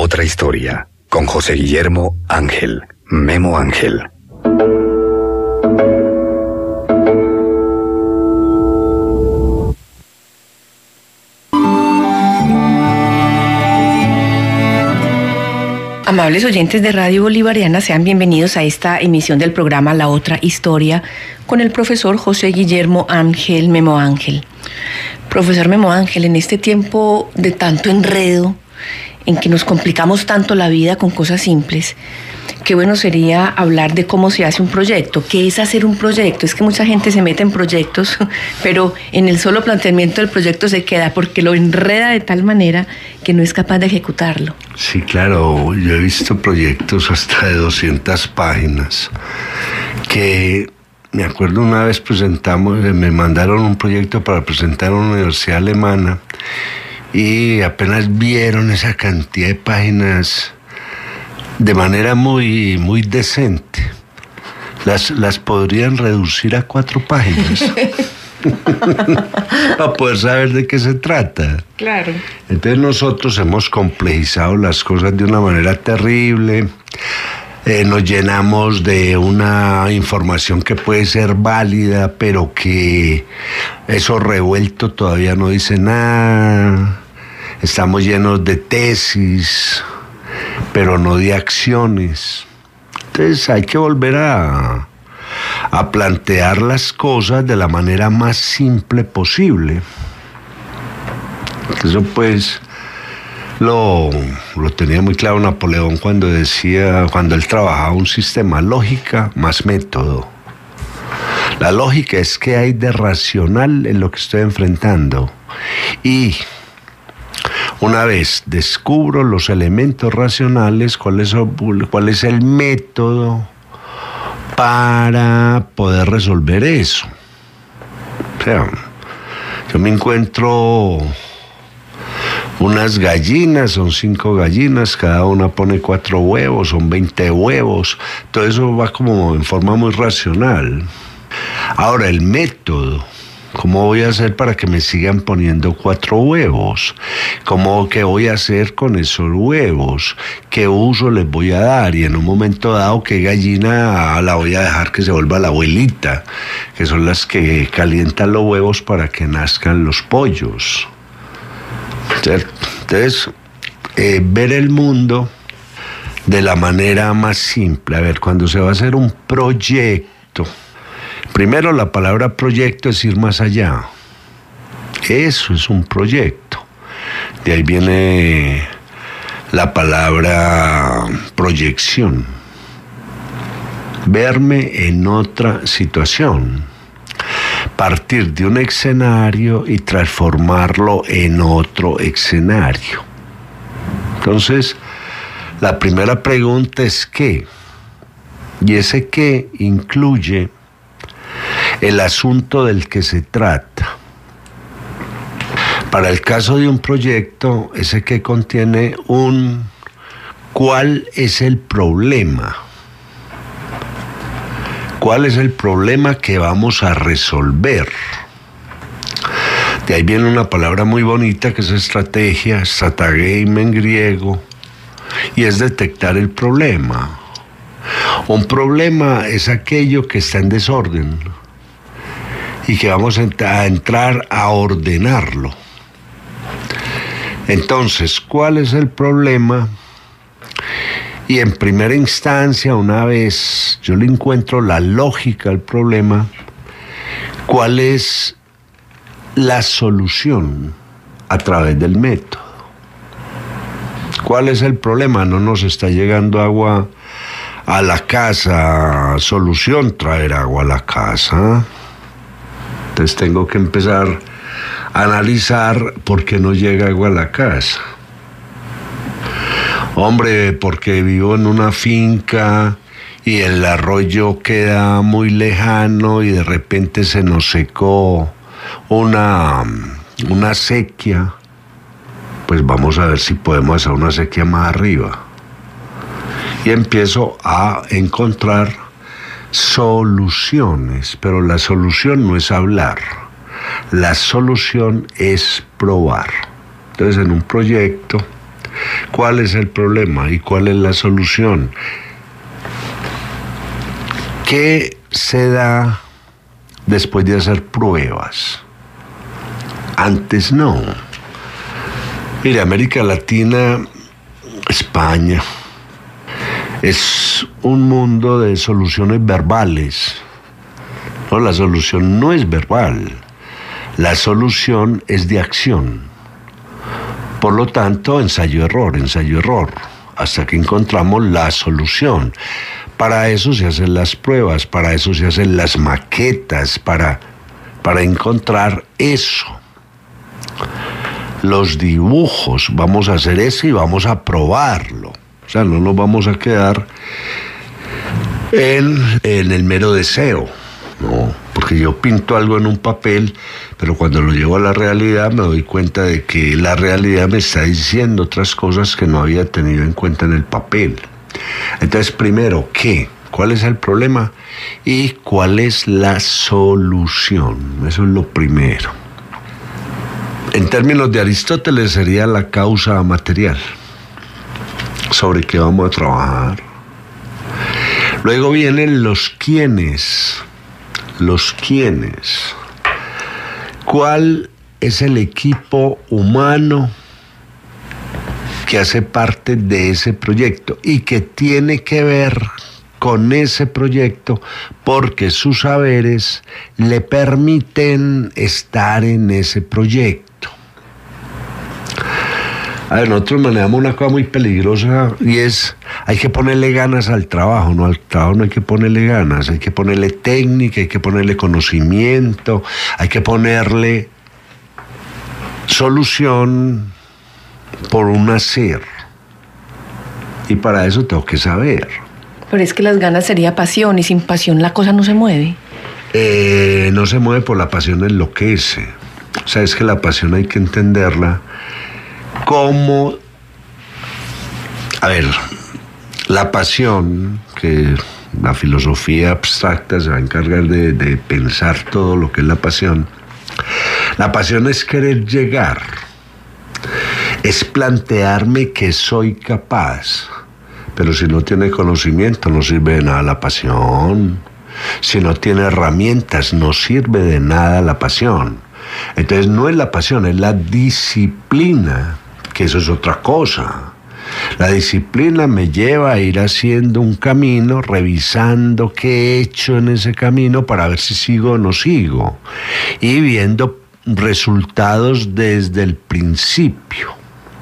otra historia, con José Guillermo Ángel, Memo Ángel. Amables oyentes de Radio Bolivariana, sean bienvenidos a esta emisión del programa La Otra Historia con el profesor José Guillermo Ángel, Memo Ángel. Profesor Memo Ángel, en este tiempo de tanto enredo, en que nos complicamos tanto la vida con cosas simples, qué bueno sería hablar de cómo se hace un proyecto. ¿Qué es hacer un proyecto? Es que mucha gente se mete en proyectos, pero en el solo planteamiento del proyecto se queda porque lo enreda de tal manera que no es capaz de ejecutarlo. Sí, claro. Yo he visto proyectos hasta de 200 páginas que... Me acuerdo una vez me mandaron un proyecto para presentar a una universidad alemana y apenas vieron esa cantidad de páginas de manera muy, muy decente. Las podrían reducir a 4 páginas para poder saber de qué se trata. Claro. Entonces nosotros hemos complejizado las cosas de una manera terrible. Nos llenamos de una información que puede ser válida, pero que eso revuelto todavía no dice nada. Estamos llenos de tesis, pero no de acciones. Entonces hay que volver a plantear las cosas de la manera más simple posible. Eso pues... Lo tenía muy claro Napoleón cuando él trabajaba un sistema lógica más método. La lógica es qué hay de racional en lo que estoy enfrentando. Y una vez descubro los elementos racionales, cuál es el método para poder resolver eso. O sea, yo me encuentro... unas gallinas, son 5 gallinas, cada una pone 4 huevos, son 20 huevos. Todo eso va como en forma muy racional. Ahora, el método, ¿cómo voy a hacer para que me sigan poniendo 4 huevos? ¿Qué voy a hacer con esos huevos? ¿Qué uso les voy a dar? Y en un momento dado, ¿qué gallina la voy a dejar que se vuelva la abuelita? Que son las que calientan los huevos para que nazcan los pollos. Entonces, ver el mundo de la manera más simple. A ver, cuando se va a hacer un proyecto, primero la palabra proyecto es ir más allá. Eso es un proyecto. De ahí viene la palabra proyección. Verme en otra situación. Partir de un escenario y transformarlo en otro escenario. Entonces, la primera pregunta es ¿qué? Y ese qué incluye el asunto del que se trata. Para el caso de un proyecto, ese qué contiene ¿cuál es el problema? ¿Cuál es el problema que vamos a resolver? De ahí viene una palabra muy bonita que es estrategia, stratageim en griego, y es detectar el problema. Un problema es aquello que está en desorden y que vamos a entrar a ordenarlo. Entonces, ¿cuál es el problema? Y en primera instancia, una vez yo le encuentro la lógica al problema, ¿cuál es la solución a través del método? ¿Cuál es el problema? No nos está llegando agua a la casa. Solución, traer agua a la casa. Entonces tengo que empezar a analizar por qué no llega agua a la casa. Hombre, porque vivo en una finca y el arroyo queda muy lejano y de repente se nos secó una sequía. Pues vamos a ver si podemos hacer una sequía más arriba. Y empiezo a encontrar soluciones, pero la solución no es hablar, la solución es probar. Entonces, en un proyecto ¿Cuál es el problema y cuál es la solución? ¿Qué se da después de hacer pruebas? Antes no. Mire, América Latina, España, es un mundo de soluciones verbales. No, la solución no es verbal. La solución es de acción. Por lo tanto, ensayo-error, hasta que encontramos la solución. Para eso se hacen las pruebas, para eso se hacen las maquetas, para encontrar eso. Los dibujos, vamos a hacer eso y vamos a probarlo. O sea, no nos vamos a quedar en el mero deseo, no, porque yo pinto algo en un papel, pero cuando lo llevo a la realidad me doy cuenta de que la realidad me está diciendo otras cosas que no había tenido en cuenta en el papel. Entonces, primero, ¿qué? ¿Cuál es el problema? ¿Y cuál es la solución? Eso es lo primero. En términos de Aristóteles sería la causa material, sobre qué vamos a trabajar. Luego vienen los quiénes. Los quiénes. ¿Cuál es el equipo humano que hace parte de ese proyecto y que tiene que ver con ese proyecto porque sus saberes le permiten estar en ese proyecto? A ver, nosotros manejamos una cosa muy peligrosa y es, hay que ponerle ganas al trabajo, no al trabajo no hay que ponerle ganas, hay que ponerle técnica, hay que ponerle conocimiento, hay que ponerle solución por un hacer. Y para eso tengo que saber. Pero es que las ganas sería pasión y sin pasión la cosa no se mueve. No se mueve por la pasión, enloquece. O sea, es que la pasión hay que entenderla como, a ver, la pasión, que la filosofía abstracta se va a encargar de pensar todo lo que es la pasión es querer llegar, es plantearme que soy capaz, pero si no tiene conocimiento no sirve de nada la pasión, si no tiene herramientas no sirve de nada la pasión. Entonces no es la pasión, es la disciplina, que eso es otra cosa. La disciplina me lleva a ir haciendo un camino, revisando qué he hecho en ese camino para ver si sigo o no sigo, y viendo resultados desde el principio.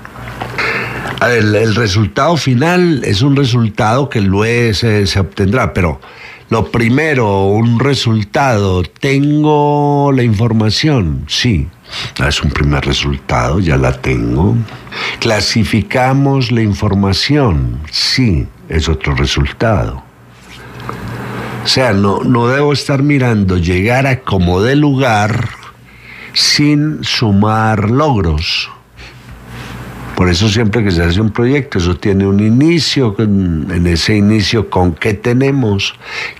A ver, el resultado final es un resultado que luego se obtendrá, pero lo primero, un resultado, ¿tengo la información? Sí, es un primer resultado, ya la tengo. ¿Clasificamos la información? Sí, es otro resultado. O sea, no debo estar mirando llegar a como de lugar sin sumar logros. Por eso siempre que se hace un proyecto, eso tiene un inicio, en ese inicio con qué tenemos,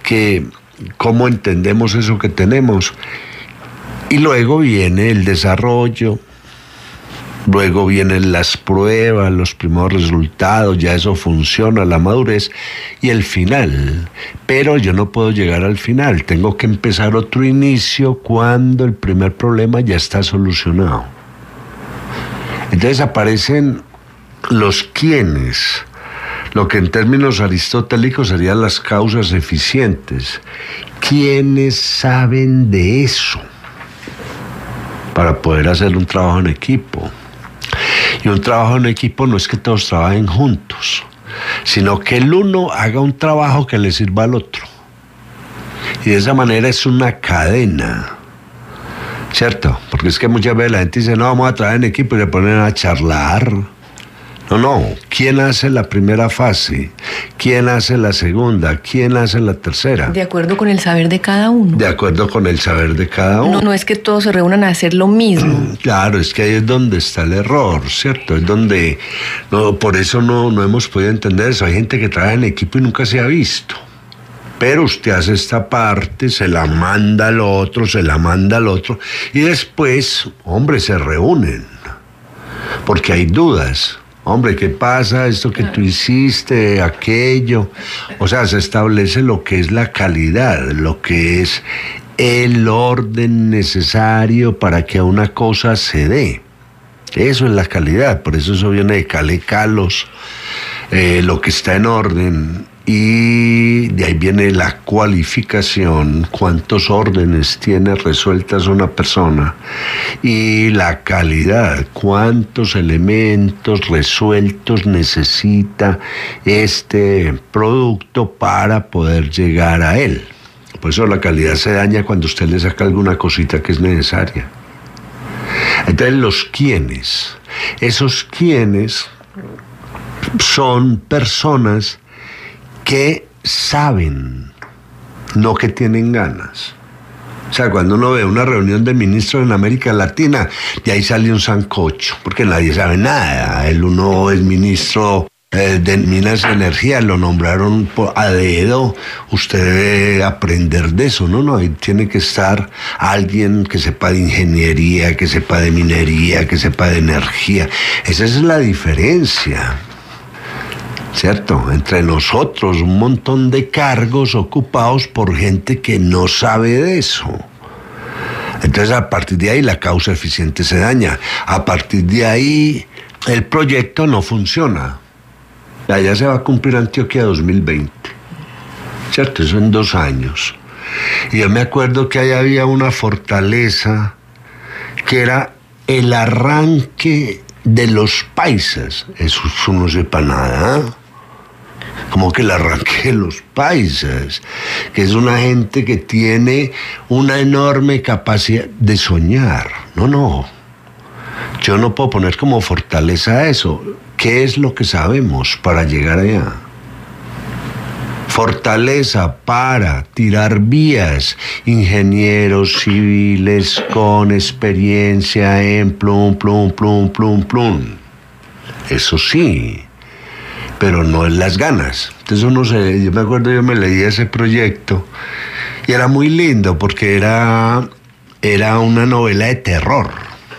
cómo entendemos eso que tenemos. Y luego viene el desarrollo, luego vienen las pruebas, los primeros resultados, ya eso funciona, la madurez y el final. Pero yo no puedo llegar al final, tengo que empezar otro inicio cuando el primer problema ya está solucionado. Entonces aparecen los quiénes, lo que en términos aristotélicos serían las causas eficientes. ¿Quiénes saben de eso? Para poder hacer un trabajo en equipo. Y un trabajo en equipo no es que todos trabajen juntos, sino que el uno haga un trabajo que le sirva al otro. Y de esa manera es una cadena. ¿Cierto? Porque es que muchas veces la gente dice, no, vamos a trabajar en equipo y se ponen a charlar. No. ¿Quién hace la primera fase? ¿Quién hace la segunda? ¿Quién hace la tercera? De acuerdo con el saber de cada uno. De acuerdo con el saber de cada uno. No es que todos se reúnan a hacer lo mismo. Claro, es que ahí es donde está el error, ¿cierto? Es donde, por eso no hemos podido entender eso. Hay gente que trabaja en equipo y nunca se ha visto. Pero usted hace esta parte, se la manda al otro, y después, hombre, se reúnen, porque hay dudas. Hombre, ¿qué pasa? Esto que tú hiciste, aquello. O sea, se establece lo que es la calidad, lo que es el orden necesario para que a una cosa se dé. Eso es la calidad, por eso viene de cale calos, lo que está en orden, y de ahí viene la cualificación, cuántos órdenes tiene resueltas una persona, y la calidad, cuántos elementos resueltos necesita este producto para poder llegar a él. Por eso la calidad se daña cuando usted le saca alguna cosita que es necesaria. Entonces, los quiénes, esos quiénes son personas que saben, no que tienen ganas. O sea, cuando uno ve una reunión de ministros en América Latina, de ahí sale un sancocho, porque nadie sabe nada. Uno es ministro de Minas y Energía, lo nombraron a dedo, usted debe aprender de eso, ¿no? Ahí tiene que estar alguien que sepa de ingeniería, que sepa de minería, que sepa de energía. Esa es la diferencia, ¿cierto? Entre nosotros, un montón de cargos ocupados por gente que no sabe de eso. Entonces, a partir de ahí, la causa eficiente se daña. A partir de ahí, el proyecto no funciona. Ya se va a cumplir Antioquia 2020, ¿cierto? Eso en 2 años. Y yo me acuerdo que ahí había una fortaleza que era el arranque de los paisas. Eso no sepa nada, ¿eh? Como que el arranque de los paisas, que es una gente que tiene una enorme capacidad de soñar. No. Yo no puedo poner como fortaleza eso. ¿Qué es lo que sabemos para llegar allá? Fortaleza para tirar vías, ingenieros civiles con experiencia en plum. Eso sí, pero no en las ganas. Entonces yo me acuerdo, yo me leí ese proyecto y era muy lindo porque era una novela de terror.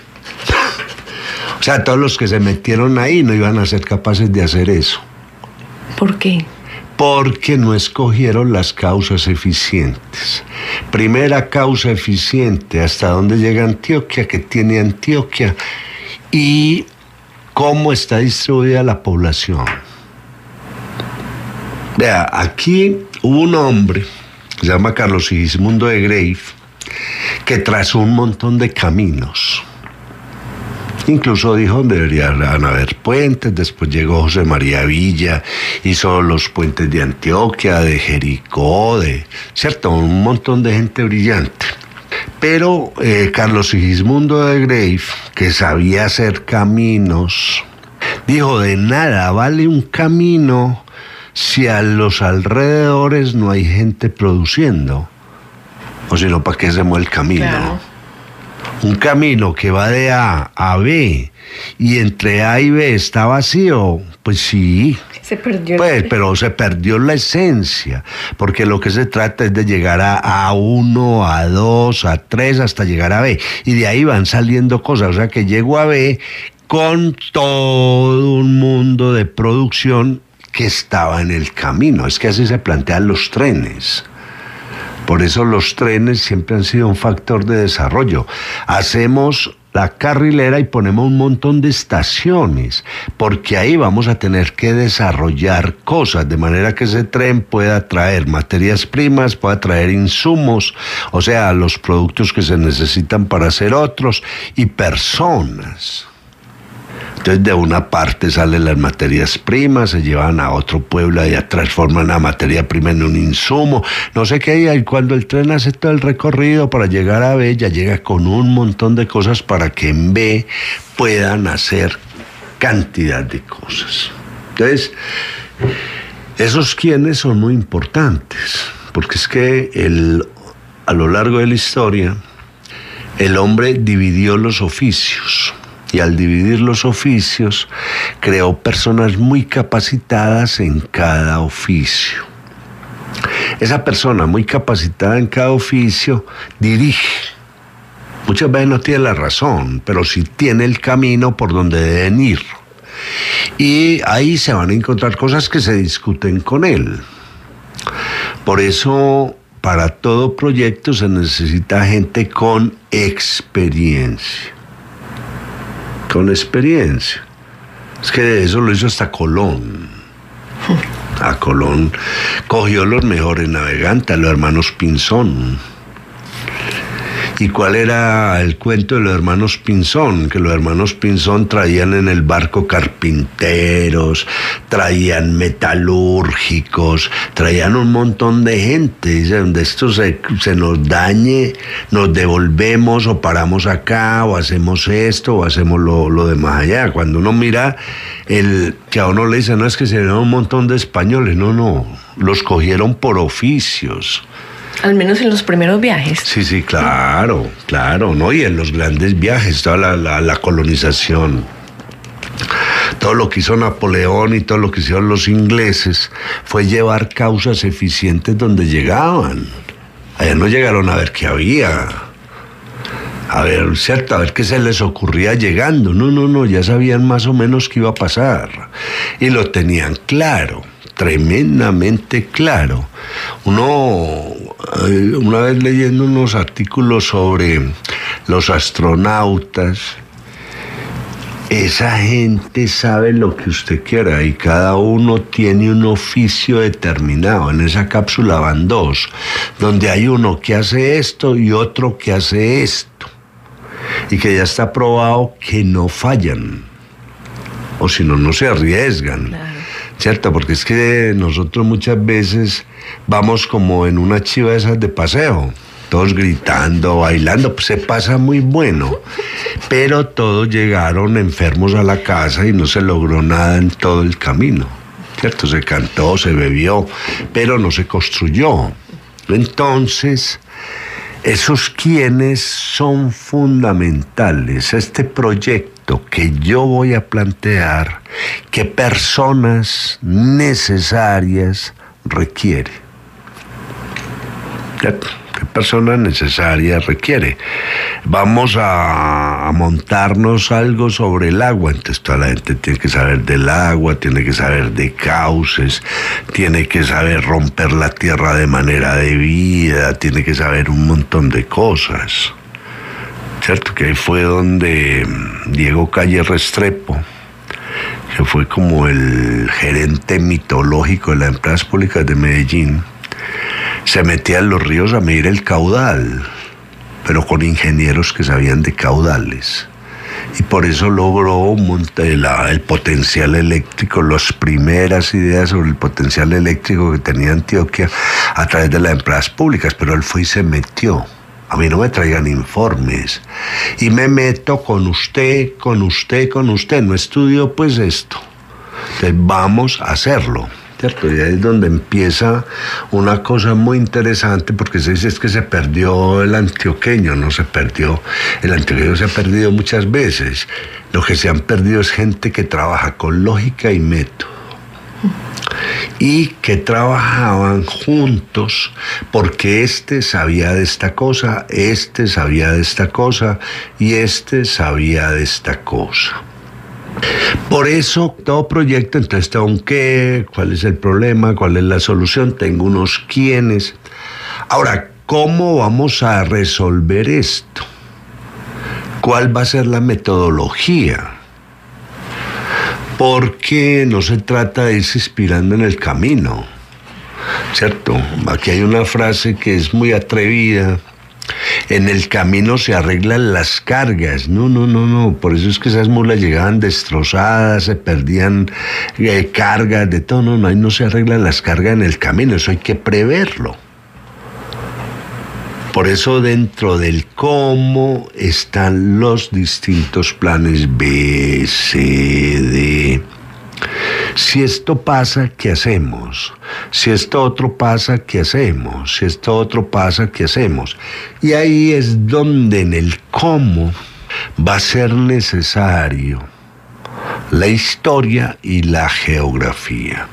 O sea, todos los que se metieron ahí no iban a ser capaces de hacer eso. ¿Por qué? Porque no escogieron las causas eficientes. Primera causa eficiente, hasta dónde llega Antioquia, qué tiene Antioquia y cómo está distribuida la población. Vea, aquí hubo un hombre, se llama Carlos Sigismundo de Greiff, que trazó un montón de caminos. Incluso dijo que deberían haber puentes. Después llegó José María Villa, hizo los puentes de Antioquia, de Jericó, ¿cierto? Un montón de gente brillante. Pero Carlos Sigismundo de Greiff, que sabía hacer caminos, dijo: de nada vale un camino si a los alrededores no hay gente produciendo. O si no, ¿para qué se mueve el camino? Claro. Un camino que va de A a B y entre A y B está vacío, pues sí. Se perdió. Pero se perdió la esencia, porque lo que se trata es de llegar a A1, A2, A3, hasta llegar a B. Y de ahí van saliendo cosas, o sea que llego a B con todo un mundo de producción que estaba en el camino. Es que así se plantean los trenes. Por eso los trenes siempre han sido un factor de desarrollo. Hacemos la carrilera y ponemos un montón de estaciones, porque ahí vamos a tener que desarrollar cosas, de manera que ese tren pueda traer materias primas, pueda traer insumos, o sea, los productos que se necesitan para hacer otros, y personas. Entonces, de una parte salen las materias primas, se llevan a otro pueblo y transforman la materia prima en un insumo, no sé qué, y cuando el tren hace todo el recorrido para llegar a B, ya llega con un montón de cosas para que en B puedan hacer cantidad de cosas. Entonces, esos quiénes son muy importantes, porque es que a lo largo de la historia, el hombre dividió los oficios. Y al dividir los oficios, creó personas muy capacitadas en cada oficio. Esa persona muy capacitada en cada oficio dirige. Muchas veces no tiene la razón, pero sí tiene el camino por donde deben ir. Y ahí se van a encontrar cosas que se discuten con él. Por eso, para todo proyecto se necesita gente con experiencia. Con experiencia. Es que eso lo hizo hasta Colón. A Colón cogió los mejores navegantes, los hermanos Pinzón. ¿Y cuál era el cuento de los hermanos Pinzón? Que los hermanos Pinzón traían en el barco carpinteros, traían metalúrgicos, traían un montón de gente. Dicen, de esto se nos dañe, nos devolvemos o paramos acá, o hacemos esto, o hacemos lo de más allá. Cuando uno mira, que a uno le dicen, no, es que se dieron un montón de españoles. No, los cogieron por oficios. Al menos en los primeros viajes. Sí, claro, ¿no? Y en los grandes viajes, toda la colonización, todo lo que hizo Napoleón y todo lo que hicieron los ingleses fue llevar causas eficientes donde llegaban. Allá no llegaron a ver qué había, a ver qué se les ocurría llegando. No, ya sabían más o menos qué iba a pasar. Y lo tenían claro, tremendamente claro. Una vez leyendo unos artículos sobre los astronautas, esa gente sabe lo que usted quiera y cada uno tiene un oficio determinado. En esa cápsula van dos, donde hay uno que hace esto y otro que hace esto, y que ya está probado que no fallan, o si no se arriesgan. Claro. ¿Cierto? Porque es que nosotros muchas veces vamos como en una chiva de esas de paseo, todos gritando, bailando, pues se pasa muy bueno, pero todos llegaron enfermos a la casa y no se logró nada en todo el camino, ¿cierto? Se cantó, se bebió, pero no se construyó. Entonces, esos quienes son fundamentales. Este proyecto que yo voy a plantear, ¿qué personas necesarias requiere? ¿Qué personas necesarias requiere? Vamos a montarnos algo sobre el agua, entonces toda la gente tiene que saber del agua, tiene que saber de cauces, tiene que saber romper la tierra de manera debida, tiene que saber un montón de cosas. ¿Cierto? Que ahí fue donde Diego Calle Restrepo, que fue como el gerente mitológico de las empresas públicas de Medellín, se metía en los ríos a medir el caudal, pero con ingenieros que sabían de caudales. Y por eso logró el potencial eléctrico, las primeras ideas sobre el potencial eléctrico que tenía Antioquia a través de las empresas públicas, pero él fue y se metió. A mí no me traigan informes. Y me meto con usted. No estudio pues esto. Entonces vamos a hacerlo. ¿Cierto? Y ahí es donde empieza una cosa muy interesante, porque se dice es que se perdió el antioqueño. No se perdió. El antioqueño se ha perdido muchas veces. Lo que se han perdido es gente que trabaja con lógica y método. Y que trabajaban juntos porque este sabía de esta cosa, este sabía de esta cosa y este sabía de esta cosa. Por eso todo proyecto, entonces tengo un qué, cuál es el problema, cuál es la solución, tengo unos quiénes. Ahora, ¿cómo vamos a resolver esto? ¿Cuál va a ser la metodología? Porque no se trata de irse inspirando en el camino, ¿cierto? Aquí hay una frase que es muy atrevida: en el camino se arreglan las cargas. No, por eso es que esas mulas llegaban destrozadas, se perdían cargas, de todo. No, ahí no se arreglan las cargas en el camino, eso hay que preverlo. Por eso dentro del cómo están los distintos planes B, C, D. Si esto pasa, ¿qué hacemos? Si esto otro pasa, ¿qué hacemos? Si esto otro pasa, ¿qué hacemos? Y ahí es donde en el cómo va a ser necesario la historia y la geografía.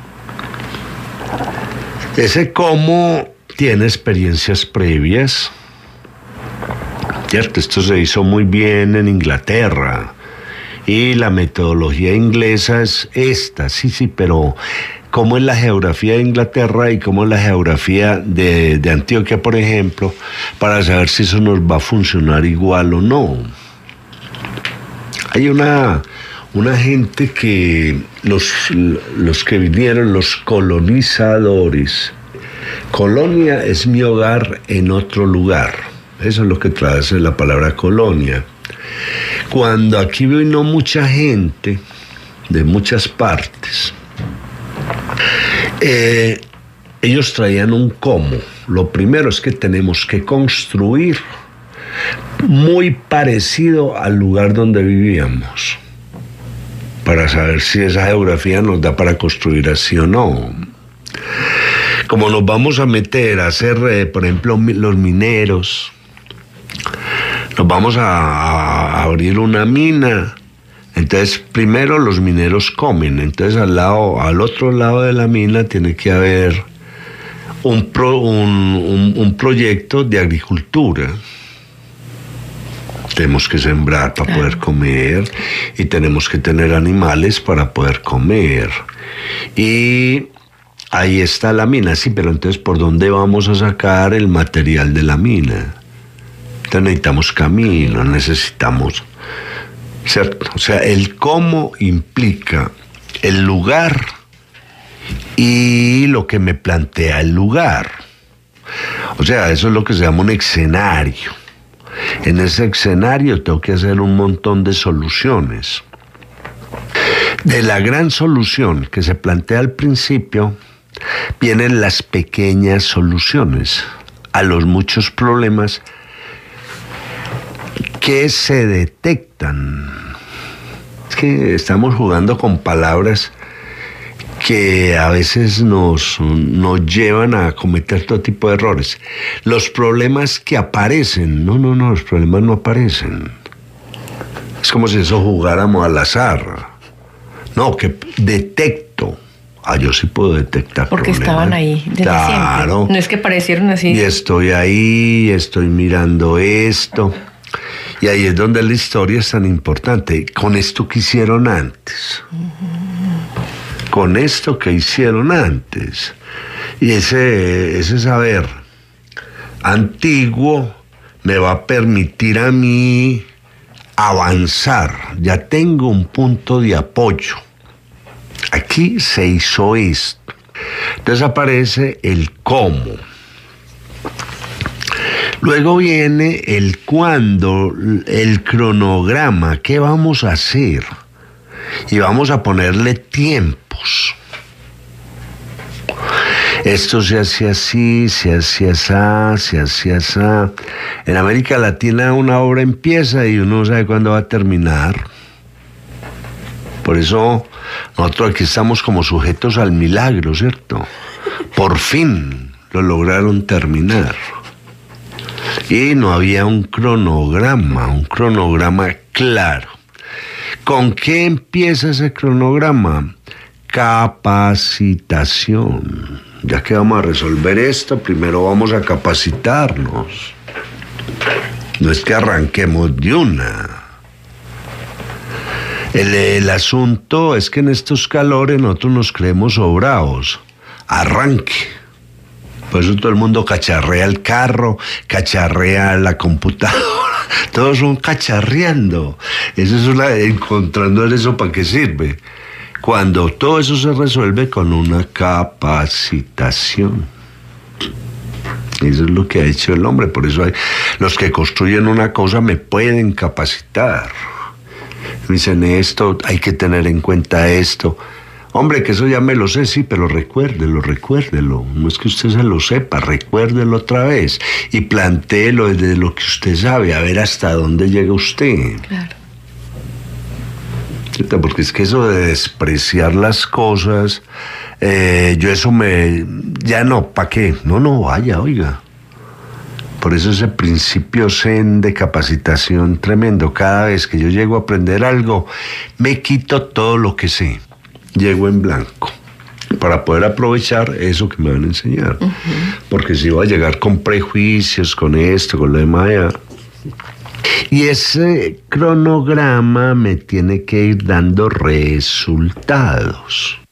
Ese cómo tiene experiencias previas, ¿cierto? Esto se hizo muy bien en Inglaterra Y la metodología inglesa es esta, sí, pero ¿cómo es la geografía de Inglaterra y cómo es la geografía de Antioquia, por ejemplo, para saber si eso nos va a funcionar igual o no? Hay una gente que los que vinieron, los colonizadores, colonia es mi hogar en otro lugar. Eso es lo que traduce la palabra colonia. Cuando aquí vino mucha gente de muchas partes, ellos traían un cómo. Lo primero es que tenemos que construir muy parecido al lugar donde vivíamos, para saber si esa geografía nos da para construir así o no. Como nos vamos a meter a hacer, por ejemplo, los mineros, nos vamos a abrir una mina, entonces primero los mineros comen, entonces al otro lado de la mina tiene que haber un proyecto de agricultura. Tenemos que sembrar para poder comer y tenemos que tener animales para poder comer. Y ahí está la mina, sí, pero entonces ¿por dónde vamos a sacar el material de la mina? Entonces necesitamos camino, necesitamos, ¿cierto? O sea, el cómo implica el lugar y lo que me plantea el lugar. O sea, eso es lo que se llama un escenario. En ese escenario tengo que hacer un montón de soluciones. De la gran solución que se plantea al principio, vienen las pequeñas soluciones a los muchos problemas que se detectan. Es que estamos jugando con palabras que a veces nos llevan a cometer todo tipo de errores. Los problemas que aparecen, no, los problemas no aparecen. Es como si eso jugáramos al azar. No, que detecto. Yo sí puedo detectar porque problemas. Estaban ahí desde siempre. No es que parecieron así. Y estoy ahí, estoy mirando esto. Y ahí es donde la historia es tan importante. Con esto que hicieron antes. Con esto que hicieron antes. Y ese saber antiguo me va a permitir a mí avanzar. Ya tengo un punto de apoyo. Aquí se hizo esto. Entonces aparece el cómo. Luego viene el cuándo, el cronograma. ¿Qué vamos a hacer? Y vamos a ponerle tiempos. Esto se hace así, se hace así, se hace así. En América Latina una obra empieza y uno no sabe cuándo va a terminar. Por eso nosotros aquí estamos como sujetos al milagro, ¿cierto? Por fin lo lograron terminar. Y no había un cronograma claro. ¿Con qué empieza ese cronograma? Capacitación. Ya que vamos a resolver esto, primero vamos a capacitarnos. No es que arranquemos de una. El asunto es que en estos calores nosotros nos creemos sobrados. Arranque. Por eso todo el mundo cacharrea el carro, cacharrea la computadora. Todos son cacharreando. Eso es encontrando eso para qué sirve. Cuando todo eso se resuelve con una capacitación. Eso es lo que ha hecho el hombre. Por eso los que construyen una cosa me pueden capacitar. Me dicen esto, hay que tener en cuenta esto. Hombre, que eso ya me lo sé, sí, pero recuérdelo. No es que usted se lo sepa, recuérdelo otra vez. Y plantéelo desde lo que usted sabe, a ver hasta dónde llega usted. Claro. Porque es que eso de despreciar las cosas, yo eso ya no, ¿para qué? No, vaya, oiga. Por eso ese principio zen de capacitación tremendo. Cada vez que yo llego a aprender algo, me quito todo lo que sé. Llego en blanco para poder aprovechar eso que me van a enseñar. Uh-huh. Porque si voy a llegar con prejuicios, con esto, con lo demás, ya. Y ese cronograma me tiene que ir dando resultados.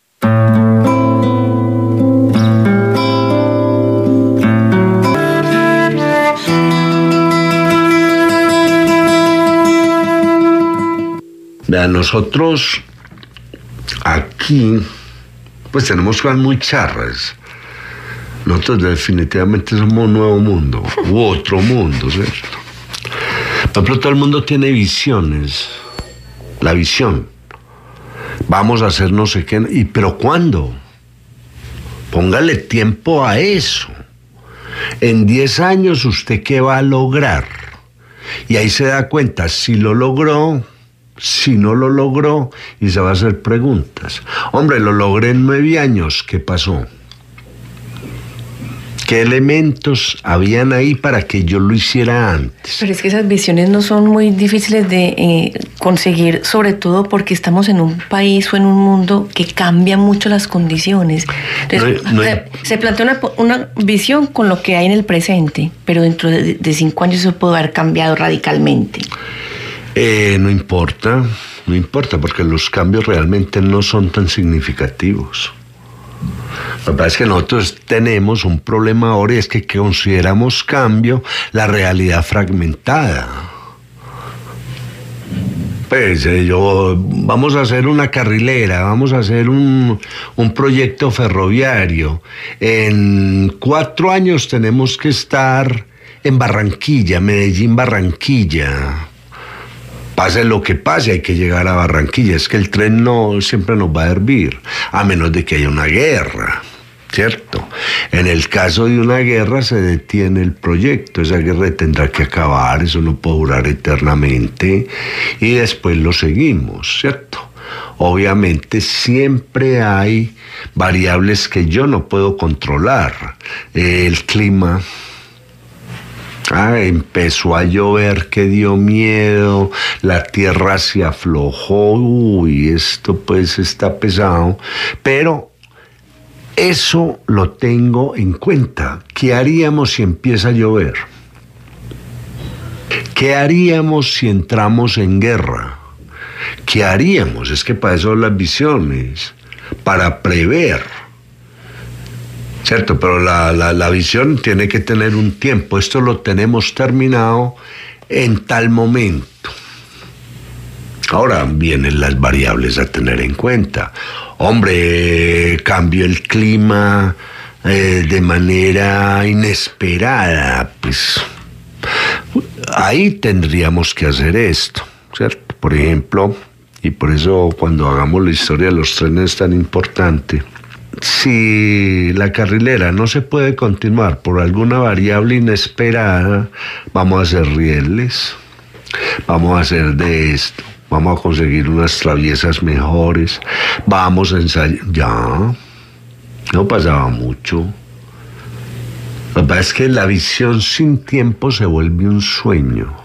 Vean, nosotros aquí pues tenemos cosas muy charras. Nosotros definitivamente somos un nuevo mundo, u otro mundo, ¿cierto? Por ejemplo, todo el mundo tiene visiones. La visión. Vamos a hacer no sé qué. ¿Pero cuándo? Póngale tiempo a eso. En 10 años, ¿usted qué va a lograr? Y ahí se da cuenta si lo logró, si no lo logró, y se va a hacer preguntas. Hombre, lo logré en 9 años. ¿Qué pasó? ¿Qué elementos habían ahí para que yo lo hiciera antes? Pero es que esas visiones no son muy difíciles de conseguir, sobre todo porque estamos en un país o en un mundo que cambia mucho las condiciones. Entonces, se plantea una visión con lo que hay en el presente, pero dentro de 5 años eso puede haber cambiado radicalmente. No importa, porque los cambios realmente no son tan significativos. Lo que pasa es que nosotros tenemos un problema ahora y es que consideramos cambio la realidad fragmentada. Pues vamos a hacer una carrilera, vamos a hacer un proyecto ferroviario. En 4 años tenemos que estar en Barranquilla, Medellín, Barranquilla. Pase lo que pase, hay que llegar a Barranquilla. Es que el tren no siempre nos va a hervir, a menos de que haya una guerra, ¿cierto? En el caso de una guerra se detiene el proyecto, esa guerra tendrá que acabar, eso no puede durar eternamente, y después lo seguimos, ¿cierto? Obviamente siempre hay variables que yo no puedo controlar. El clima... empezó a llover que dio miedo, la tierra se aflojó, esto pues está pesado, pero eso lo tengo en cuenta. ¿Qué haríamos si empieza a llover? ¿Qué haríamos si entramos en guerra? ¿Qué haríamos? Es que para eso son las visiones, para prever. Cierto, pero la visión tiene que tener un tiempo. Esto lo tenemos terminado en tal momento. Ahora vienen las variables a tener en cuenta. Hombre, cambió el clima de manera inesperada. Pues ahí tendríamos que hacer esto, ¿cierto? Por ejemplo, y por eso cuando hagamos la historia de los trenes es tan importante. Si la carrilera no se puede continuar por alguna variable inesperada, vamos a hacer rieles, vamos a hacer de esto, vamos a conseguir unas traviesas mejores, vamos a ensayar. Ya, no pasaba mucho. Lo que pasa es que la visión sin tiempo se vuelve un sueño.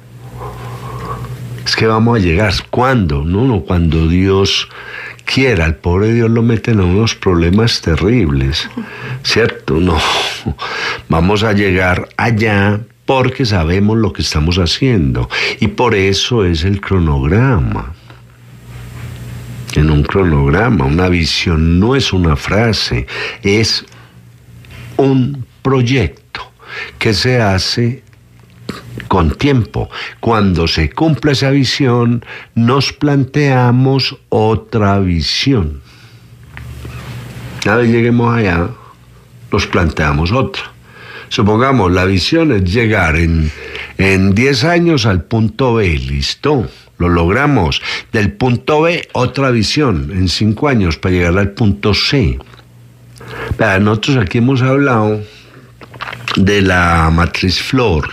Es que vamos a llegar. ¿Cuándo? No, cuando Dios quiera. El pobre Dios lo mete en unos problemas terribles, ¿cierto? No, vamos a llegar allá porque sabemos lo que estamos haciendo y por eso es el cronograma. En un cronograma, una visión no es una frase, es un proyecto que se hace con tiempo. Cuando se cumple esa visión, nos planteamos otra visión. Una vez lleguemos allá, nos planteamos otra. Supongamos, la visión es llegar en 10 años al punto B, listo, lo logramos. Del punto B, otra visión, en 5 años para llegar al punto C. Pero nosotros aquí hemos hablado de la matriz Flor.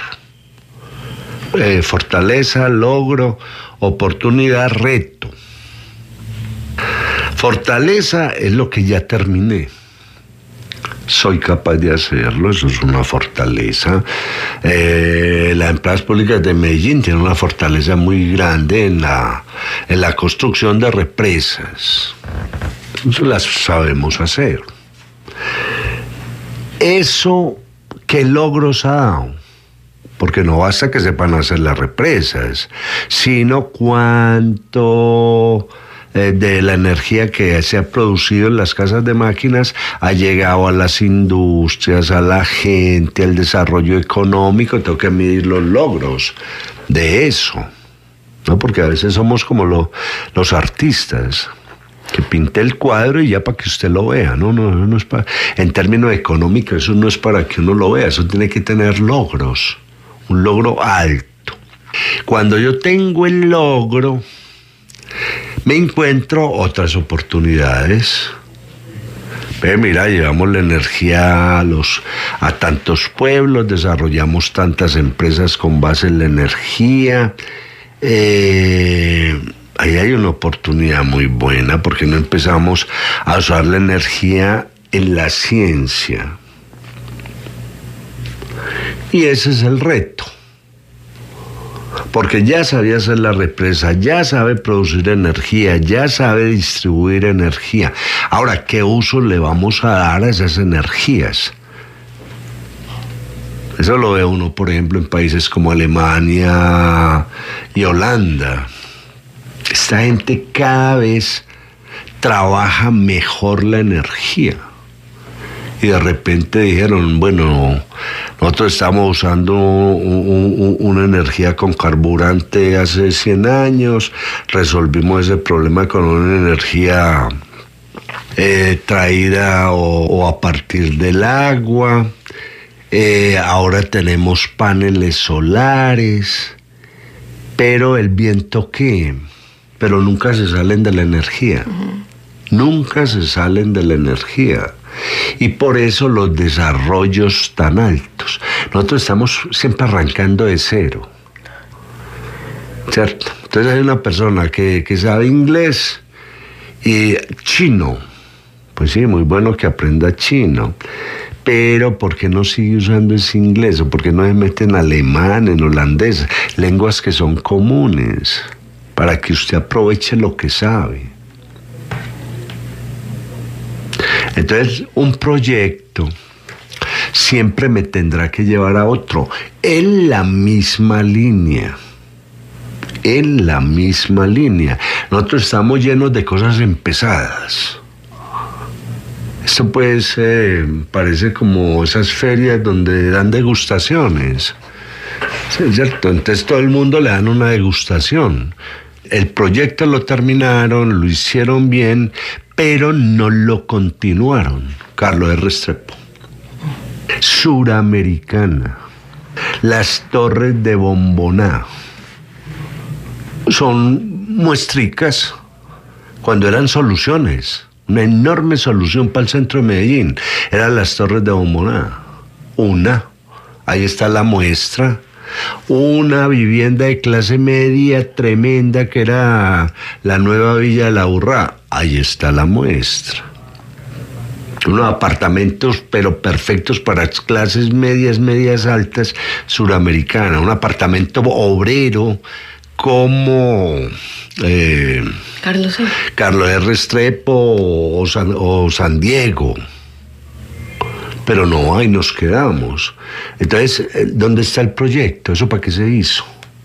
Fortaleza, logro, oportunidad, reto. Fortaleza es lo que ya terminé. Soy capaz de hacerlo, eso es una fortaleza. Las empresas públicas de Medellín tienen una fortaleza muy grande en la construcción de represas. Eso las sabemos hacer. Eso, ¿qué logros ha dado? porque no basta que sepan hacer las represas, sino cuánto de la energía que se ha producido en las casas de máquinas ha llegado a las industrias, a la gente, al desarrollo económico. Tengo que medir los logros de eso, ¿no? Porque a veces somos como los artistas, que pinte el cuadro y ya para que usted lo vea, no es para, en términos económicos, eso no es para que uno lo vea, eso tiene que tener logros, un logro alto. Cuando yo tengo el logro, me encuentro otras oportunidades. Mira, llevamos la energía a tantos pueblos, desarrollamos tantas empresas con base en la energía. Ahí hay una oportunidad muy buena, porque no empezamos a usar la energía en la ciencia. Y ese es el reto. Porque ya sabía hacer la represa, ya sabe producir energía, ya sabe distribuir energía. Ahora, ¿qué uso le vamos a dar a esas energías? Eso lo ve uno, por ejemplo, en países como Alemania y Holanda. Esta gente cada vez trabaja mejor la energía. Y de repente dijeron, bueno, nosotros estamos usando una energía con carburante hace 100 años, resolvimos ese problema con una energía traída o a partir del agua, ahora tenemos paneles solares, pero el viento, ¿qué? Pero nunca se salen de la energía, nunca se salen de la energía. Y por eso los desarrollos tan altos. Nosotros estamos siempre arrancando de cero, ¿cierto? Entonces hay una persona que sabe inglés y chino. Pues sí, muy bueno que aprenda chino. Pero ¿por qué no sigue usando ese inglés? ¿O por qué no se mete en alemán, en holandés? Lenguas que son comunes, para que usted aproveche lo que sabe. Entonces, un proyecto siempre me tendrá que llevar a otro en la misma línea. En la misma línea. Nosotros estamos llenos de cosas empezadas. Esto pues parece como esas ferias donde dan degustaciones. Sí, ¿cierto? Entonces todo el mundo le dan una degustación. El proyecto lo terminaron, lo hicieron bien, pero no lo continuaron. Carlos R. Restrepo. Suramericana. Las Torres de Bomboná. Son muestricas cuando eran soluciones. Una enorme solución para el centro de Medellín. Eran las Torres de Bomboná. Ahí está la muestra. Una vivienda de clase media tremenda que era la nueva Villa de la Urrá. Ahí está la muestra. Unos apartamentos pero perfectos para clases medias altas, suramericana. Un apartamento obrero como Carlos R. Restrepo o San Diego. Pero no, ahí nos quedamos. Entonces, ¿dónde está el proyecto? ¿Eso para qué se hizo?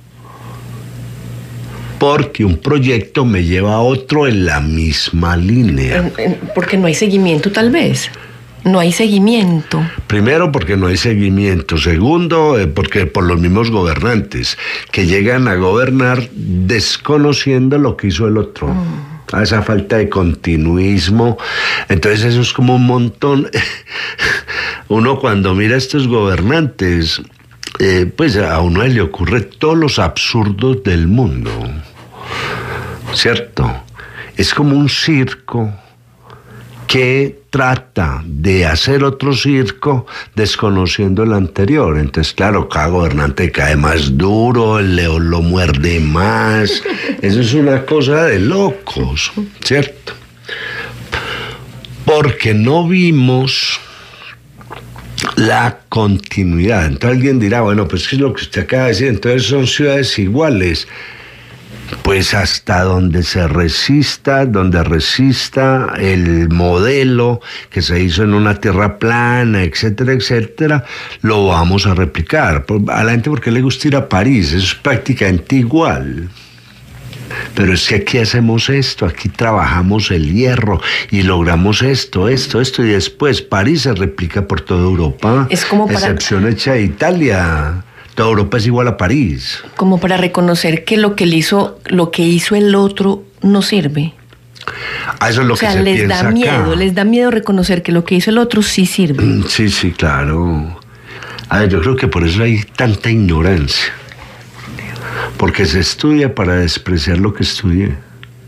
Porque un proyecto me lleva a otro en la misma línea. Porque no hay seguimiento, tal vez. No hay seguimiento. Primero, porque no hay seguimiento. Segundo, porque por los mismos gobernantes que llegan a gobernar desconociendo lo que hizo el otro. A esa falta de continuismo. Entonces eso es como un montón. Uno cuando mira a estos gobernantes, pues a uno le ocurre todos los absurdos del mundo, ¿cierto? Es como un circo que trata de hacer otro circo desconociendo el anterior. Entonces, claro, cada gobernante cae más duro, el león lo muerde más. Eso es una cosa de locos, ¿cierto? Porque no vimos la continuidad. Entonces alguien dirá, bueno, pues ¿qué es lo que usted acaba de decir? Entonces son ciudades iguales. Pues hasta donde resista el modelo que se hizo en una tierra plana, etcétera, etcétera, lo vamos a replicar. A la gente, ¿por qué le gusta ir a París? Eso es prácticamente igual. Pero es que aquí hacemos esto, aquí trabajamos el hierro y logramos esto, y después París se replica por toda Europa. Es como para... excepción hecha de Italia. Toda Europa es igual a París. Como para reconocer que lo que hizo el otro no sirve. Eso es lo que se piensa acá. Les da miedo reconocer que lo que hizo el otro sí sirve. Sí, claro. A ver, yo creo que por eso hay tanta ignorancia. Porque se estudia para despreciar lo que estudié.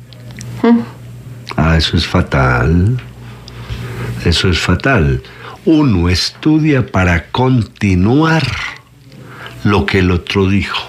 Eso es fatal. Eso es fatal. Uno estudia para continuar lo que el otro dijo.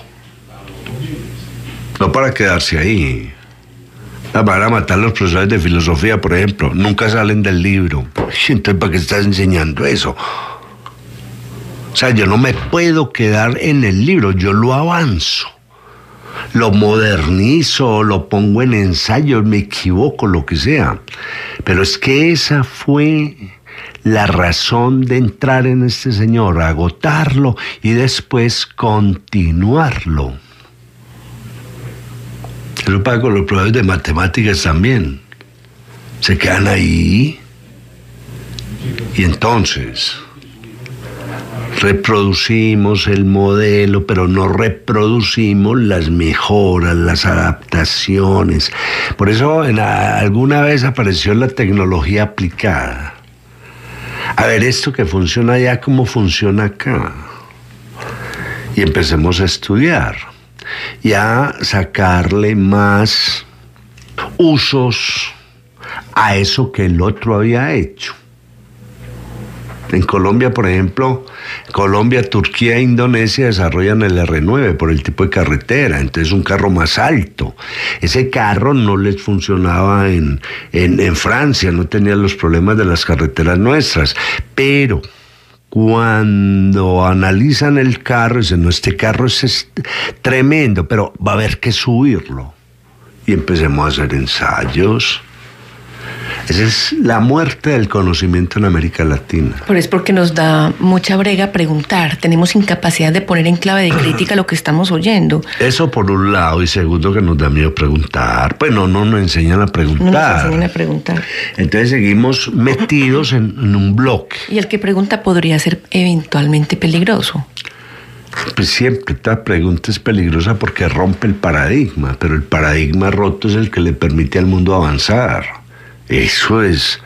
No para quedarse ahí. Para matar a los profesores de filosofía, por ejemplo. Nunca salen del libro. Entonces, ¿para qué estás enseñando eso? O sea, yo no me puedo quedar en el libro. Yo lo avanzo. Lo modernizo, lo pongo en ensayos, me equivoco, lo que sea. Pero es que esa fue la razón de entrar en este señor, agotarlo y después continuarlo. Eso pasa con los profesores de matemáticas también. Se quedan ahí y entonces reproducimos el modelo, pero no reproducimos las mejoras, las adaptaciones. Por eso alguna vez apareció la tecnología aplicada. A ver, esto que funciona allá, ¿cómo funciona acá? Y empecemos a estudiar y a sacarle más usos a eso que el otro había hecho. En Colombia, por ejemplo, Turquía e Indonesia desarrollan el R9 por el tipo de carretera, entonces un carro más alto. Ese carro no les funcionaba en Francia, no tenía los problemas de las carreteras nuestras, pero cuando analizan el carro, dicen, no, este carro es tremendo, pero va a haber que subirlo. Y empecemos a hacer ensayos. Esa es la muerte del conocimiento en América Latina. Pero es porque nos da mucha brega preguntar. Tenemos incapacidad de poner en clave de crítica lo que estamos oyendo. Eso por un lado. Y segundo, que nos da miedo preguntar. Pues no nos enseñan a preguntar. No nos enseñan a preguntar. Entonces seguimos metidos en un bloque. Y el que pregunta podría ser eventualmente peligroso. Pues siempre esta pregunta es peligrosa porque rompe el paradigma. Pero el paradigma roto es el que le permite al mundo avanzar. Eso es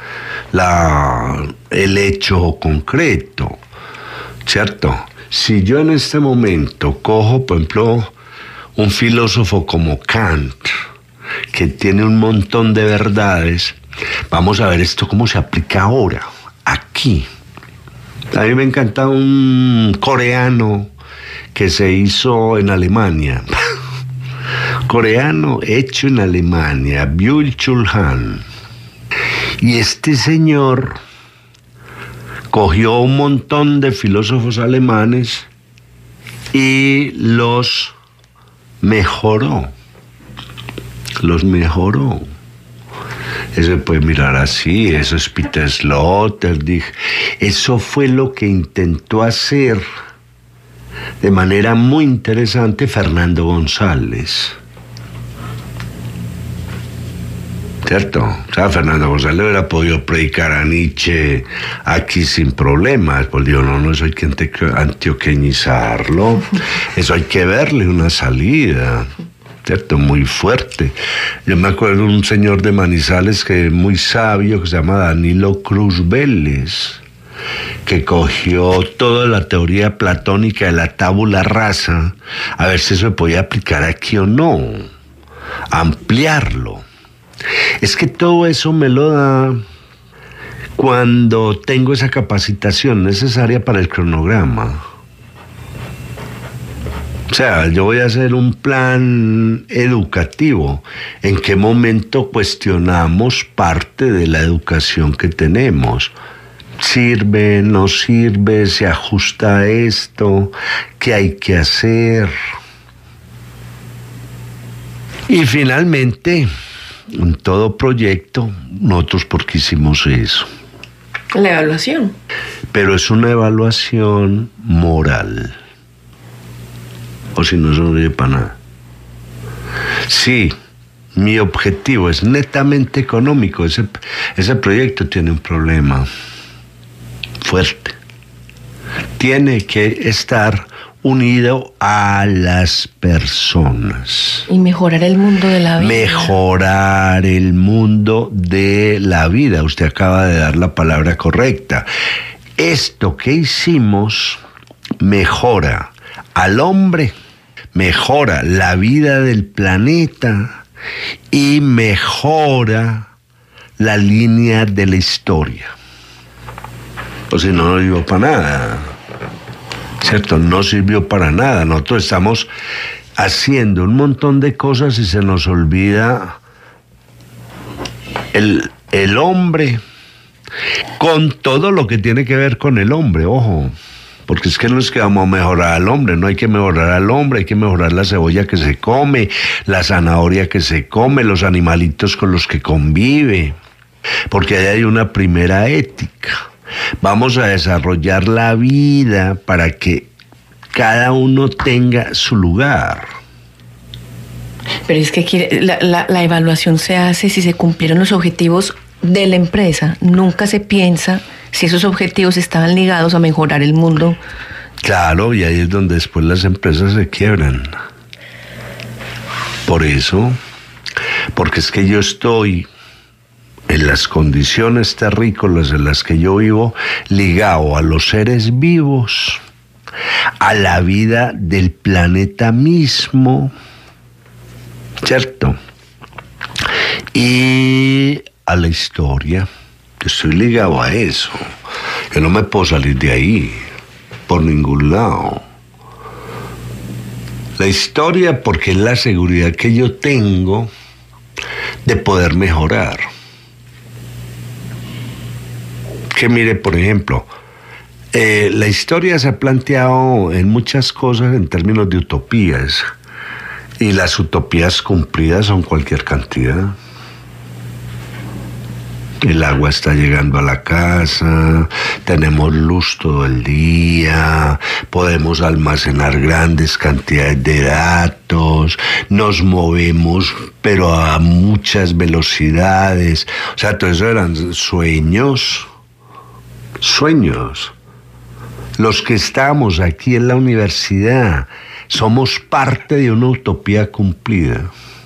el hecho concreto, ¿cierto? Si yo en este momento cojo, por ejemplo, un filósofo como Kant, que tiene un montón de verdades, vamos a ver esto cómo se aplica ahora, aquí. A mí me encanta un coreano que se hizo en Alemania. Coreano hecho en Alemania, Byung-Chul Han. Y este señor cogió un montón de filósofos alemanes y los mejoró. Eso se puede mirar así, eso es Peter Sloterdijk. Eso fue lo que intentó hacer de manera muy interesante Fernando González. ¿Cierto? O sea, Fernando González hubiera podido predicar a Nietzsche aquí sin problemas. Pues digo, no, eso hay que antioqueñizarlo. Eso hay que verle una salida, ¿cierto? Muy fuerte. Yo me acuerdo de un señor de Manizales que es muy sabio, que se llama Danilo Cruz Vélez, que cogió toda la teoría platónica de la tabula rasa, a ver si eso se podía aplicar aquí o no, ampliarlo. Es que todo eso me lo da cuando tengo esa capacitación necesaria para el cronograma. O sea, yo voy a hacer un plan educativo. ¿En qué momento cuestionamos parte de la educación que tenemos? ¿Sirve, no sirve, se ajusta a esto? ¿Qué hay que hacer? Y finalmente, en todo proyecto, nosotros porque hicimos eso. La evaluación. Pero es una evaluación moral. O si no, eso no sirve para nada. Sí, mi objetivo es netamente económico. Ese proyecto tiene un problema fuerte. Tiene que estar unido a las personas. Y mejorar el mundo de la vida. Mejorar el mundo de la vida. Usted acaba de dar la palabra correcta. Esto que hicimos mejora al hombre, mejora la vida del planeta y mejora la línea de la historia. O si no, no sirvió para nada. ¿Cierto? No sirvió para nada. Nosotros estamos haciendo un montón de cosas y se nos olvida el hombre, con todo lo que tiene que ver con el hombre, ojo. Porque es que no es que vamos a mejorar al hombre, no hay que mejorar al hombre, hay que mejorar la cebolla que se come, la zanahoria que se come, los animalitos con los que convive. Porque ahí hay una primera ética. Vamos a desarrollar la vida para que cada uno tenga su lugar. Pero es que la evaluación se hace si se cumplieron los objetivos de la empresa. Nunca se piensa si esos objetivos estaban ligados a mejorar el mundo. Claro, y ahí es donde después las empresas se quiebran. Por eso, porque es que yo estoy en las condiciones terrícolas en las que yo vivo, ligado a los seres vivos, a la vida del planeta mismo, ¿cierto? Y a la historia. Estoy ligado a eso. Yo no me puedo salir de ahí, por ningún lado. La historia porque es la seguridad que yo tengo de poder mejorar. Que mire, por ejemplo, la historia se ha planteado en muchas cosas en términos de utopías. Y las utopías cumplidas son cualquier cantidad. El agua está llegando a la casa, tenemos luz todo el día, podemos almacenar grandes cantidades de datos, nos movemos pero a muchas velocidades. O sea, todo eso eran sueños. Los que estamos aquí en la universidad somos parte de una utopía cumplida.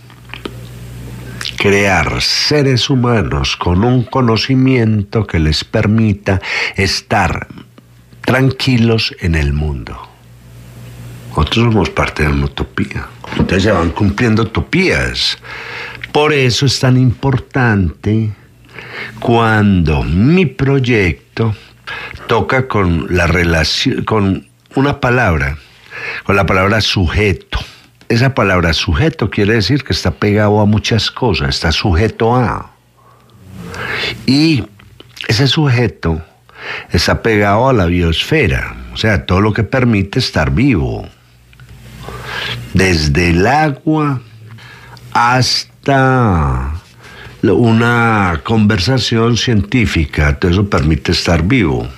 Crear seres humanos con un conocimiento que les permita estar tranquilos en el mundo. Nosotros somos parte de una utopía. Entonces se van cumpliendo utopías. Por eso es tan importante cuando mi proyecto toca con la relación, con una palabra, con la palabra sujeto. Esa palabra sujeto quiere decir que está pegado a muchas cosas, está sujeto a. Y ese sujeto está pegado a la biosfera, o sea, todo lo que permite estar vivo. Desde el agua hasta una conversación científica, todo eso permite estar vivo.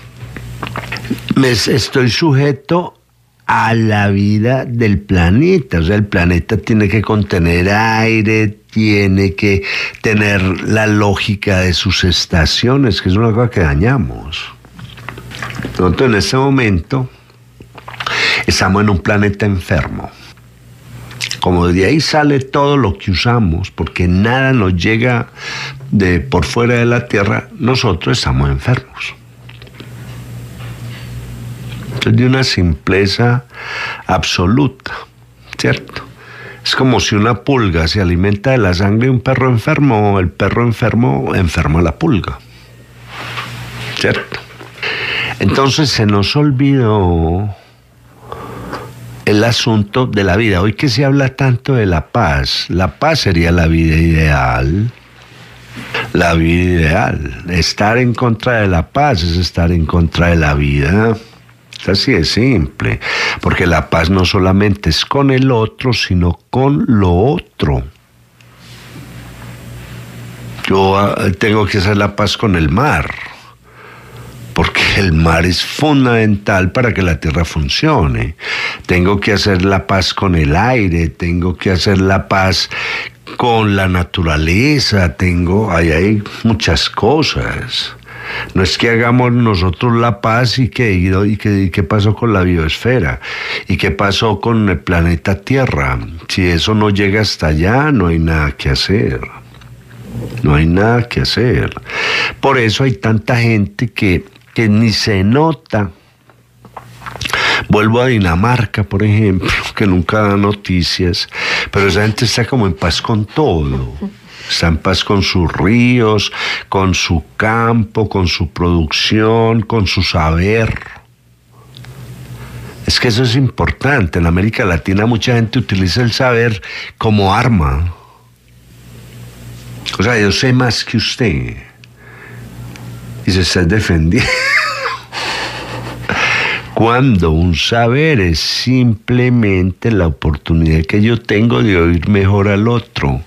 Estoy sujeto a la vida del planeta, o sea, el planeta tiene que contener aire, tiene que tener la lógica de sus estaciones, que es una cosa que dañamos. Nosotros en este momento estamos en un planeta enfermo. Como de ahí sale todo lo que usamos, porque nada nos llega de por fuera de la Tierra, nosotros estamos enfermos. Es de una simpleza absoluta, ¿cierto? Es como si una pulga se alimenta de la sangre de un perro enfermo, el perro enfermo enferma a la pulga, ¿cierto? Entonces se nos olvidó el asunto de la vida. Hoy que se habla tanto de la paz sería la vida ideal. La vida ideal. Estar en contra de la paz es estar en contra de la vida. Así de simple, porque la paz no solamente es con el otro, sino con lo otro. Yo tengo que hacer la paz con el mar, porque el mar es fundamental para que la tierra funcione. Tengo que hacer la paz con el aire, tengo que hacer la paz con la naturaleza, ahí hay muchas cosas. No es que hagamos nosotros la paz y qué pasó con la biosfera y qué pasó con el planeta Tierra. Si eso no llega hasta allá, no hay nada que hacer. No hay nada que hacer. Por eso hay tanta gente que ni se nota. Vuelvo a Dinamarca, por ejemplo, que nunca da noticias, pero esa gente está como en paz con todo. Está en paz con sus ríos, con su campo, con su producción, con su saber. Es que eso es importante. En América Latina mucha gente utiliza el saber como arma. O sea, yo sé más que usted. Y se está defendiendo. Cuando un saber es simplemente la oportunidad que yo tengo de oír mejor al otro.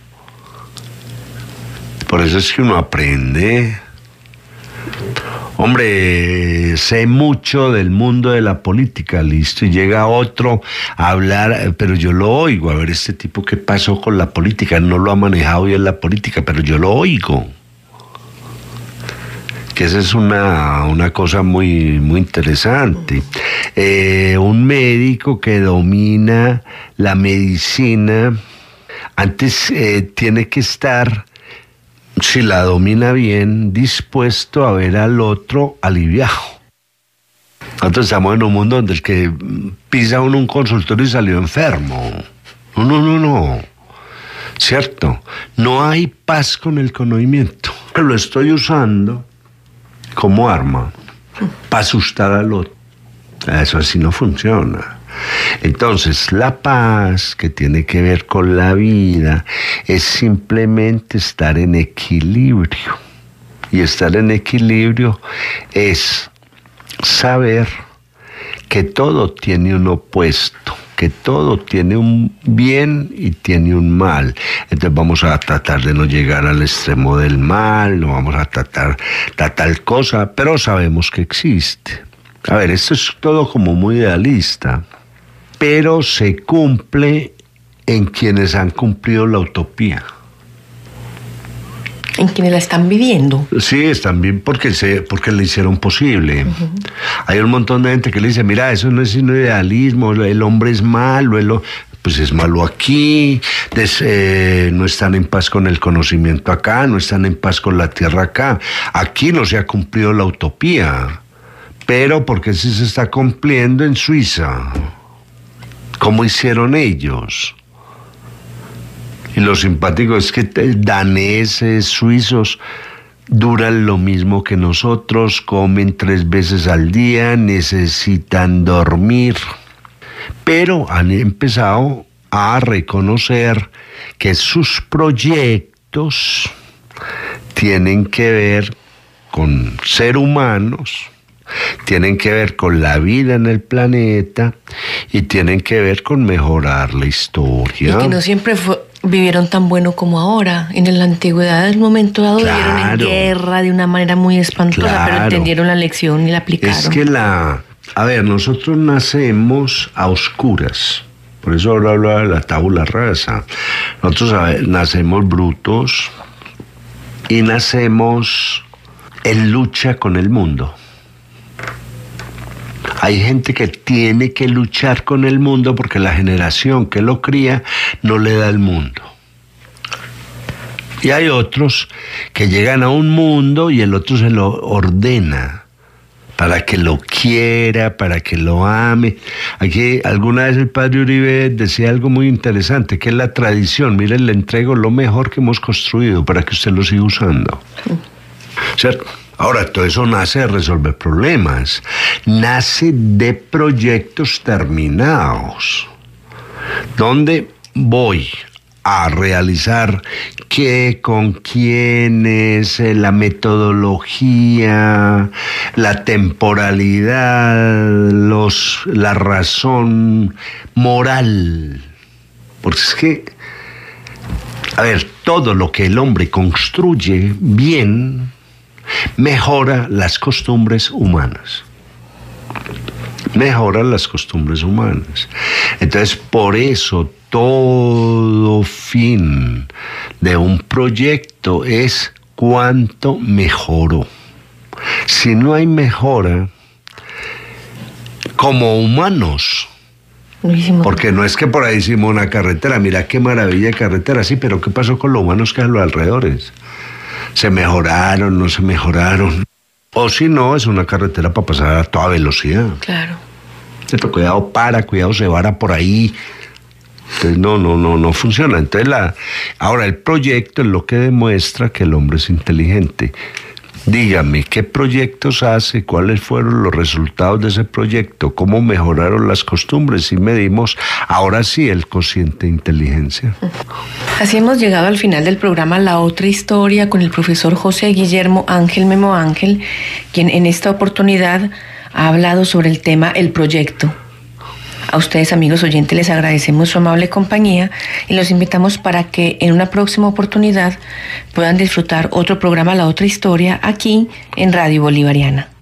Por eso es que uno aprende. Hombre, sé mucho del mundo de la política, listo, y llega otro a hablar, pero yo lo oigo, a ver este tipo qué pasó con la política, no lo ha manejado bien la política, pero yo lo oigo. Que esa es una cosa muy, muy interesante. Un médico que domina la medicina, antes tiene que estar, si la domina bien, dispuesto a ver al otro aliviado. Nosotros estamos en un mundo donde el que pisa un consultorio y salió enfermo. No. ¿Cierto? No hay paz con el conocimiento. Lo estoy usando como arma para asustar al otro. Eso así no funciona. Entonces, la paz, que tiene que ver con la vida, es simplemente estar en equilibrio. Y estar en equilibrio es saber que todo tiene un opuesto, que todo tiene un bien y tiene un mal. Entonces vamos a tratar de no llegar al extremo del mal, no vamos a tratar tal cosa, pero sabemos que existe. A ver, esto es todo como muy idealista, pero se cumple en quienes han cumplido la utopía. En quienes la están viviendo. Sí, están bien porque le hicieron posible. Uh-huh. Hay un montón de gente que le dice, mira, eso no es sino idealismo, el hombre es malo, pues es malo aquí, no están en paz con el conocimiento acá, no están en paz con la tierra acá. Aquí no se ha cumplido la utopía, pero porque sí se está cumpliendo en Suiza. ¿Cómo hicieron ellos? Y lo simpático es que daneses, suizos, duran lo mismo que nosotros, comen 3 veces al día, necesitan dormir, pero han empezado a reconocer que sus proyectos tienen que ver con ser humanos, tienen que ver con la vida en el planeta y tienen que ver con mejorar la historia. Y que no siempre vivieron tan bueno como ahora. En la antigüedad, en un momento dado, vivieron en guerra de una manera muy espantosa, pero entendieron la lección y la aplicaron. Es que nosotros nacemos a oscuras. Por eso ahora hablo de la tabula rasa. Nosotros nacemos brutos y nacemos en lucha con el mundo. Hay gente que tiene que luchar con el mundo porque la generación que lo cría no le da el mundo. Y hay otros que llegan a un mundo y el otro se lo ordena para que lo quiera, para que lo ame. Aquí alguna vez el padre Uribe decía algo muy interesante, que es la tradición. Miren, le entrego lo mejor que hemos construido para que usted lo siga usando. ¿Cierto? Ahora, todo eso nace de resolver problemas, nace de proyectos terminados, donde voy a realizar qué, con quiénes, la metodología, la temporalidad, la razón moral. Porque es que, a ver, todo lo que el hombre construye bien mejora las costumbres humanas. Mejora las costumbres humanas. Entonces, por eso, todo fin de un proyecto es cuánto mejoró. Si no hay mejora, como humanos, porque no es que por ahí hicimos una carretera, mira qué maravilla de carretera, sí, pero ¿qué pasó con los humanos que hay a los alrededores? ¿Se mejoraron, no se mejoraron? O si no, es una carretera para pasar a toda velocidad. Claro. Pero cuidado cuidado se vara por ahí. Entonces no funciona. Entonces ahora el proyecto es lo que demuestra que el hombre es inteligente. Dígame, ¿qué proyectos hace? ¿Cuáles fueron los resultados de ese proyecto? ¿Cómo mejoraron las costumbres? Y medimos, ahora sí, el cociente de inteligencia. Así hemos llegado al final del programa La Otra Historia con el profesor José Guillermo Ángel Memo Ángel, quien en esta oportunidad ha hablado sobre el tema El Proyecto. A ustedes, amigos oyentes, les agradecemos su amable compañía y los invitamos para que en una próxima oportunidad puedan disfrutar otro programa La Otra Historia aquí en Radio Bolivariana.